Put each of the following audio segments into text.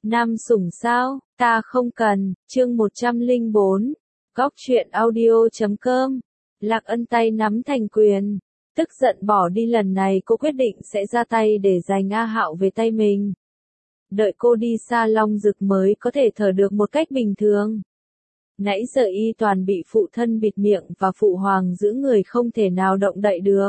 Nam sủng sao, ta không cần, chương 104, góc truyện audio.com, Lạc Ân tay nắm thành quyền, tức giận bỏ đi lần này cô quyết định sẽ ra tay để giành A Hạo về tay mình. Đợi cô đi xa Long Dực mới có thể thở được một cách bình thường. Nãy giờ y toàn bị phụ thân bịt miệng và phụ hoàng giữ người không thể nào động đậy được.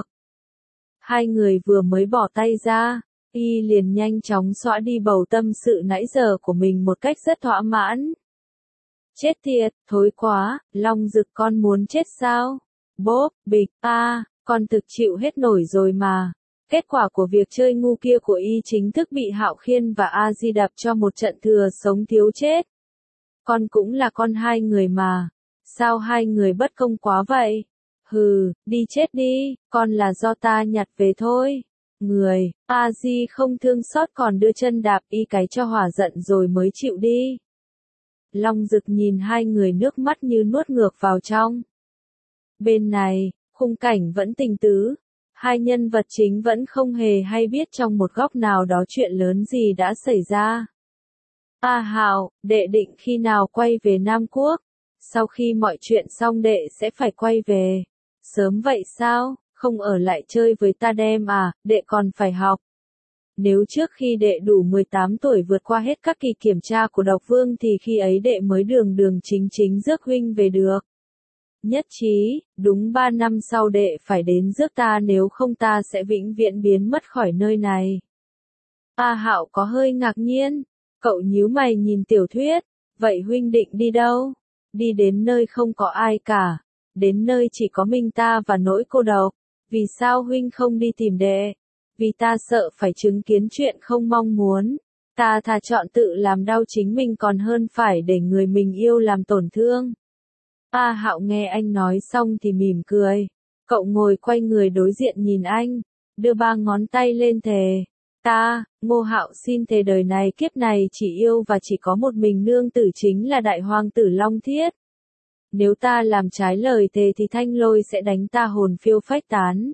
Hai người vừa mới bỏ tay ra, y liền nhanh chóng xóa đi bầu tâm sự nãy giờ của mình một cách rất thỏa mãn. Chết tiệt, thối quá, Long Dực con muốn chết sao? Bốp, bịch, con thực chịu hết nổi rồi mà. Kết quả của việc chơi ngu kia của y chính thức bị Hạo Khiên và A Di đập cho một trận thừa sống thiếu chết. Con cũng là con hai người mà. Sao hai người bất công quá vậy? Hừ, đi chết đi, con là do ta nhặt về thôi. Người, A Di không thương xót còn đưa chân đạp y cái cho hỏa giận rồi mới chịu đi. Long Dực nhìn hai người nước mắt như nuốt ngược vào trong. Bên này, khung cảnh vẫn tình tứ. Hai nhân vật chính vẫn không hề hay biết trong một góc nào đó chuyện lớn gì đã xảy ra. A Hạo, đệ định khi nào quay về Nam Quốc? Sau khi mọi chuyện xong đệ sẽ phải quay về. Sớm vậy sao? Không ở lại chơi với ta đem à, đệ còn phải học. Nếu trước khi đệ đủ 18 tuổi vượt qua hết các kỳ kiểm tra của Độc Vương thì khi ấy đệ mới đường đường chính chính rước huynh về được. Nhất trí, đúng 3 năm sau đệ phải đến rước ta nếu không ta sẽ vĩnh viễn biến mất khỏi nơi này. A Hạo có hơi ngạc nhiên, cậu nhíu mày nhìn Tiểu Thuyết, vậy huynh định đi đâu? Đi đến nơi không có ai cả, đến nơi chỉ có mình ta và nỗi cô độc. Vì sao huynh không đi tìm đệ? Vì ta sợ phải chứng kiến chuyện không mong muốn. Ta thà chọn tự làm đau chính mình còn hơn phải để người mình yêu làm tổn thương. A Hạo nghe anh nói xong thì mỉm cười. Cậu ngồi quay người đối diện nhìn anh, đưa 3 ngón tay lên thề. Ta, Ngô Hạo xin thề đời này kiếp này chỉ yêu và chỉ có một mình nương tử chính là đại hoàng tử Long Thiết. Nếu ta làm trái lời thề thì Thanh Lôi sẽ đánh ta hồn phiêu phách tán.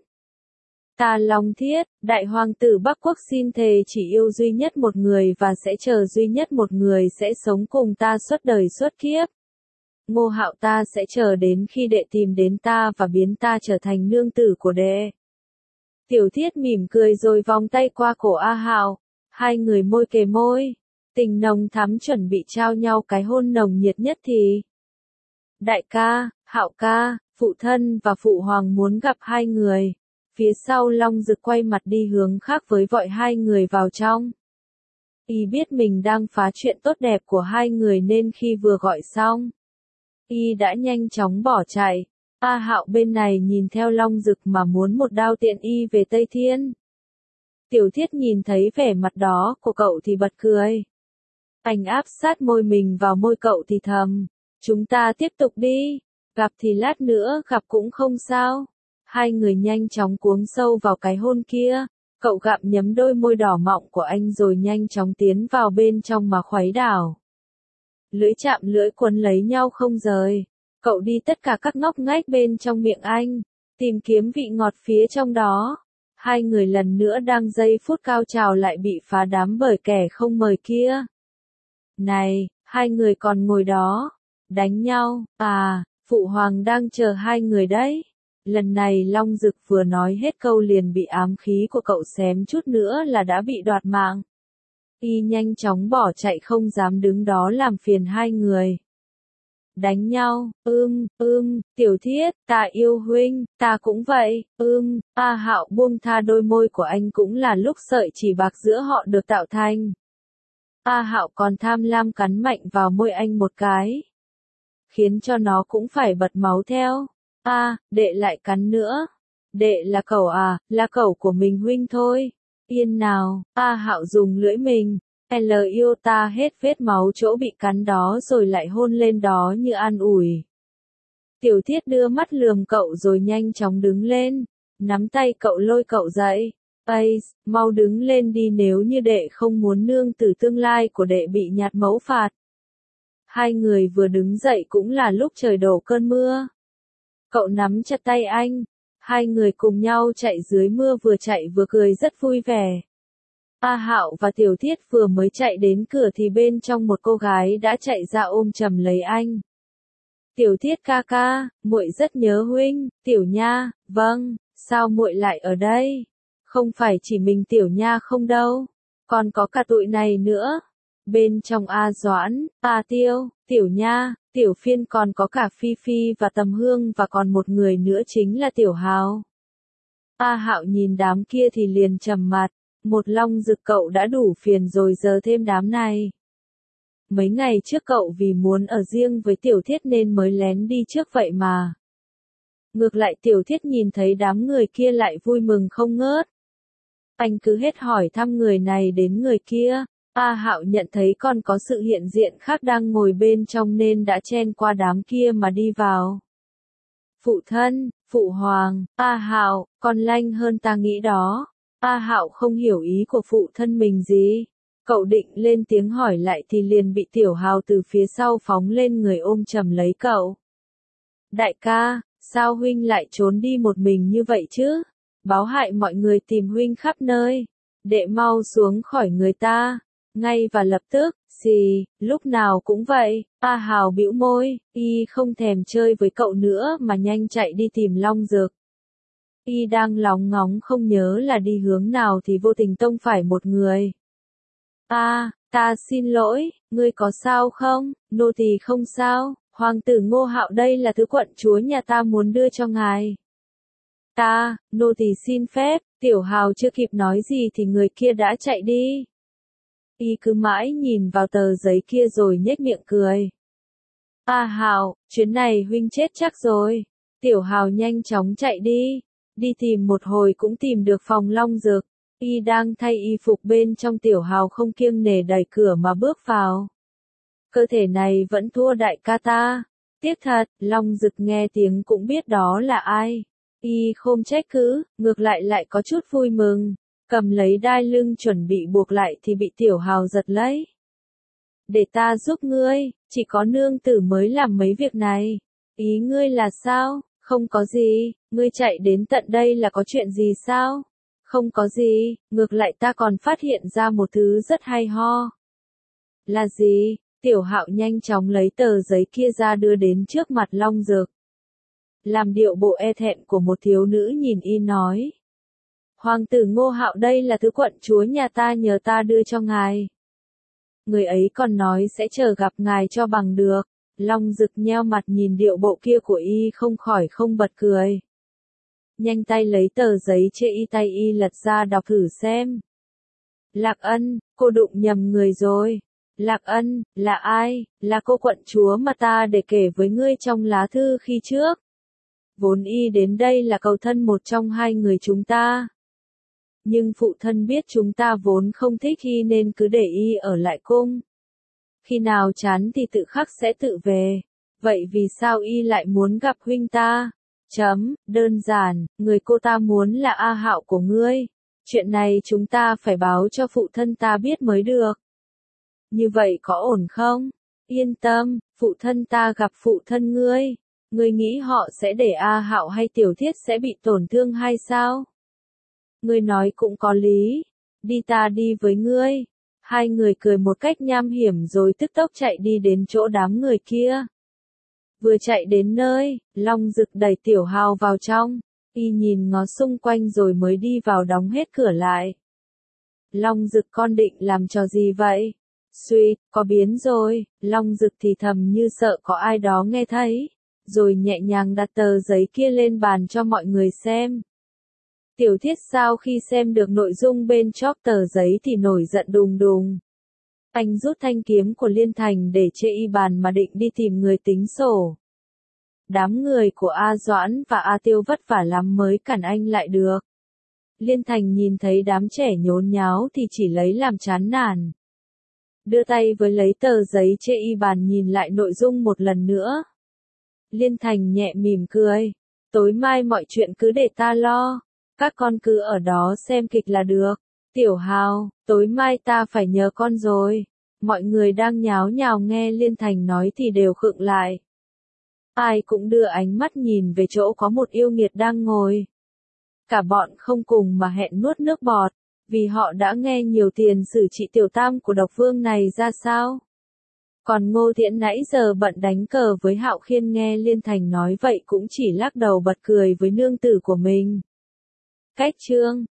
Ta Long Thiết, đại hoàng tử Bắc Quốc xin thề chỉ yêu duy nhất một người và sẽ chờ duy nhất một người sẽ sống cùng ta suốt đời suốt kiếp. Ngô Hạo ta sẽ chờ đến khi đệ tìm đến ta và biến ta trở thành nương tử của đệ. Tiểu Thiết mỉm cười rồi vòng tay qua cổ A Hạo, hai người môi kề môi, tình nồng thắm chuẩn bị trao nhau cái hôn nồng nhiệt nhất thì. Đại ca, Hạo ca, phụ thân và phụ hoàng muốn gặp hai người. Phía sau Long Dực quay mặt đi hướng khác với vội hai người vào trong. Y biết mình đang phá chuyện tốt đẹp của hai người nên khi vừa gọi xong, y đã nhanh chóng bỏ chạy. A Hạo bên này nhìn theo Long Dực mà muốn một đao tiện y về Tây Thiên. Tiểu Thiết nhìn thấy vẻ mặt đó của cậu thì bật cười. Anh áp sát môi mình vào môi cậu thì thầm, chúng ta tiếp tục đi, gặp thì lát nữa gặp cũng không sao. Hai người nhanh chóng cuống sâu vào cái hôn kia, cậu gặm nhấm đôi môi đỏ mọng của anh rồi nhanh chóng tiến vào bên trong mà khuấy đảo. Lưỡi chạm lưỡi quấn lấy nhau không rời, cậu đi tất cả các ngóc ngách bên trong miệng anh, tìm kiếm vị ngọt phía trong đó. Hai người lần nữa đang giây phút cao trào lại bị phá đám bởi kẻ không mời kia. Này, hai người còn ngồi đó, đánh nhau, phụ hoàng đang chờ hai người đấy. Lần này Long Dực vừa nói hết câu liền bị ám khí của cậu xém chút nữa là đã bị đoạt mạng. Y nhanh chóng bỏ chạy không dám đứng đó làm phiền hai người. Đánh nhau, Tiểu Thiết, ta yêu huynh, ta cũng vậy, A Hạo buông tha đôi môi của anh cũng là lúc sợi chỉ bạc giữa họ được tạo thành. A Hạo còn tham lam cắn mạnh vào môi anh một cái, khiến cho nó cũng phải bật máu theo. Đệ lại cắn nữa. Đệ là cẩu à, là cẩu của mình huynh thôi. Yên nào, A Hạo dùng lưỡi mình, yêu ta hết vết máu chỗ bị cắn đó rồi lại hôn lên đó như an ủi. Tiểu Thiết đưa mắt lườm cậu rồi nhanh chóng đứng lên, nắm tay cậu lôi cậu dậy. Mau đứng lên đi nếu như đệ không muốn nương tử tương lai của đệ bị nhạt mẫu phạt. Hai người vừa đứng dậy cũng là lúc trời đổ cơn mưa. Cậu nắm chặt tay anh, hai người cùng nhau chạy dưới mưa vừa chạy vừa cười rất vui vẻ. A Hạo và Tiểu Thiết vừa mới chạy đến cửa thì bên trong một cô gái đã chạy ra ôm chầm lấy anh. Tiểu Thiết ca ca, muội rất nhớ huynh. Tiểu Nha, vâng, sao muội lại ở đây? Không phải chỉ mình Tiểu Nha không đâu, còn có cả tụi này nữa. Bên trong A Doãn, A Tiêu, Tiểu Nha, Tiểu Phiên còn có cả Phi Phi và Tầm Hương và còn một người nữa chính là Tiểu Hào. A Hạo nhìn đám kia thì liền trầm mặt, một Long Dực cậu đã đủ phiền rồi giờ thêm đám này. Mấy ngày trước cậu vì muốn ở riêng với Tiểu Thiết nên mới lén đi trước vậy mà. Ngược lại Tiểu Thiết nhìn thấy đám người kia lại vui mừng không ngớt. Anh cứ hết hỏi thăm người này đến người kia. A Hạo nhận thấy còn có sự hiện diện khác đang ngồi bên trong nên đã chen qua đám kia mà đi vào. Phụ thân, phụ hoàng, A Hạo, con lanh hơn ta nghĩ đó. A Hạo không hiểu ý của phụ thân mình gì. Cậu định lên tiếng hỏi lại thì liền bị Tiểu Hào từ phía sau phóng lên người ôm chầm lấy cậu. Đại ca, sao huynh lại trốn đi một mình như vậy chứ? Báo hại mọi người tìm huynh khắp nơi. Đệ mau xuống khỏi người ta. Ngay và lập tức, xì, lúc nào cũng vậy. A Hào bĩu môi, y không thèm chơi với cậu nữa mà nhanh chạy đi tìm Long Dực. Y đang lóng ngóng không nhớ là đi hướng nào thì vô tình tông phải một người. Ta xin lỗi, ngươi có sao không? Nô tỳ không sao, hoàng tử Ngô Hạo đây là thứ quận chúa nhà ta muốn đưa cho ngài. Nô tỳ xin phép. Tiểu Hào chưa kịp nói gì thì người kia đã chạy đi. Y cứ mãi nhìn vào tờ giấy kia rồi nhếch miệng cười. A Hào, chuyến này huynh chết chắc rồi. Tiểu Hào nhanh chóng chạy đi. Đi tìm một hồi cũng tìm được phòng Long Dực. Y đang thay y phục bên trong. Tiểu Hào không kiêng nể đẩy cửa mà bước vào. Cơ thể này vẫn thua đại ca ta. Tiếc thật, Long Dực nghe tiếng cũng biết đó là ai. Y không trách cứ, ngược lại có chút vui mừng. Cầm lấy đai lưng chuẩn bị buộc lại thì bị Tiểu Hào giật lấy. Để ta giúp ngươi, chỉ có nương tử mới làm mấy việc này. Ý ngươi là sao? Không có gì, ngươi chạy đến tận đây là có chuyện gì sao? Không có gì, ngược lại ta còn phát hiện ra một thứ rất hay ho. Là gì? Tiểu Hạo nhanh chóng lấy tờ giấy kia ra đưa đến trước mặt Long Dực. Làm điệu bộ e thẹn của một thiếu nữ nhìn y nói. Hoàng tử Ngô Hạo đây là thứ quận chúa nhà ta nhờ ta đưa cho ngài. Người ấy còn nói sẽ chờ gặp ngài cho bằng được. Long Dực nheo mặt nhìn điệu bộ kia của y không khỏi không bật cười. Nhanh tay lấy tờ giấy chê y tay y lật ra đọc thử xem. Lạc Ân, cô đụng nhầm người rồi. Lạc Ân, là ai? Là cô quận chúa mà ta để kể với ngươi trong lá thư khi trước. Vốn y đến đây là cầu thân một trong hai người chúng ta. Nhưng phụ thân biết chúng ta vốn không thích y nên cứ để y ở lại cung. Khi nào chán thì tự khắc sẽ tự về. Vậy vì sao y lại muốn gặp huynh ta? Đơn giản, người cô ta muốn là A Hạo của ngươi. Chuyện này chúng ta phải báo cho phụ thân ta biết mới được. Như vậy có ổn không? Yên tâm, phụ thân ta gặp phụ thân ngươi. Ngươi nghĩ họ sẽ để A Hạo hay Tiểu Thiết sẽ bị tổn thương hay sao? Ngươi nói cũng có lý. Đi ta đi với ngươi. Hai người cười một cách nham hiểm rồi tức tốc chạy đi đến chỗ đám người kia. Vừa chạy đến nơi, Long Dực đẩy Tiểu Hào vào trong. Y nhìn ngó xung quanh rồi mới đi vào đóng hết cửa lại. Long Dực con định làm trò gì vậy? Suýt, có biến rồi. Long Dực thì thầm như sợ có ai đó nghe thấy. Rồi nhẹ nhàng đặt tờ giấy kia lên bàn cho mọi người xem. Tiểu Thiết sau khi xem được nội dung bên chóp tờ giấy thì nổi giận đùng đùng. Anh rút thanh kiếm của Liên Thành để chê y bàn mà định đi tìm người tính sổ. Đám người của A Doãn và A Tiêu vất vả lắm mới cản anh lại được. Liên Thành nhìn thấy đám trẻ nhốn nháo thì chỉ lấy làm chán nản. Đưa tay với lấy tờ giấy chê y bàn nhìn lại nội dung một lần nữa. Liên Thành nhẹ mỉm cười. Tối mai mọi chuyện cứ để ta lo. Các con cứ ở đó xem kịch là được. Tiểu Hào, tối mai ta phải nhờ con rồi. Mọi người đang nháo nhào nghe Liên Thành nói thì đều khựng lại. Ai cũng đưa ánh mắt nhìn về chỗ có một yêu nghiệt đang ngồi. Cả bọn không cùng mà hẹn nuốt nước bọt. vì họ đã nghe nhiều tiền xử trị tiểu tam của độc vương này ra sao. Còn Ngô Thiện nãy giờ bận đánh cờ với Hạo Khiên nghe Liên Thành nói vậy cũng chỉ lắc đầu bật cười với nương tử của mình. Cách chương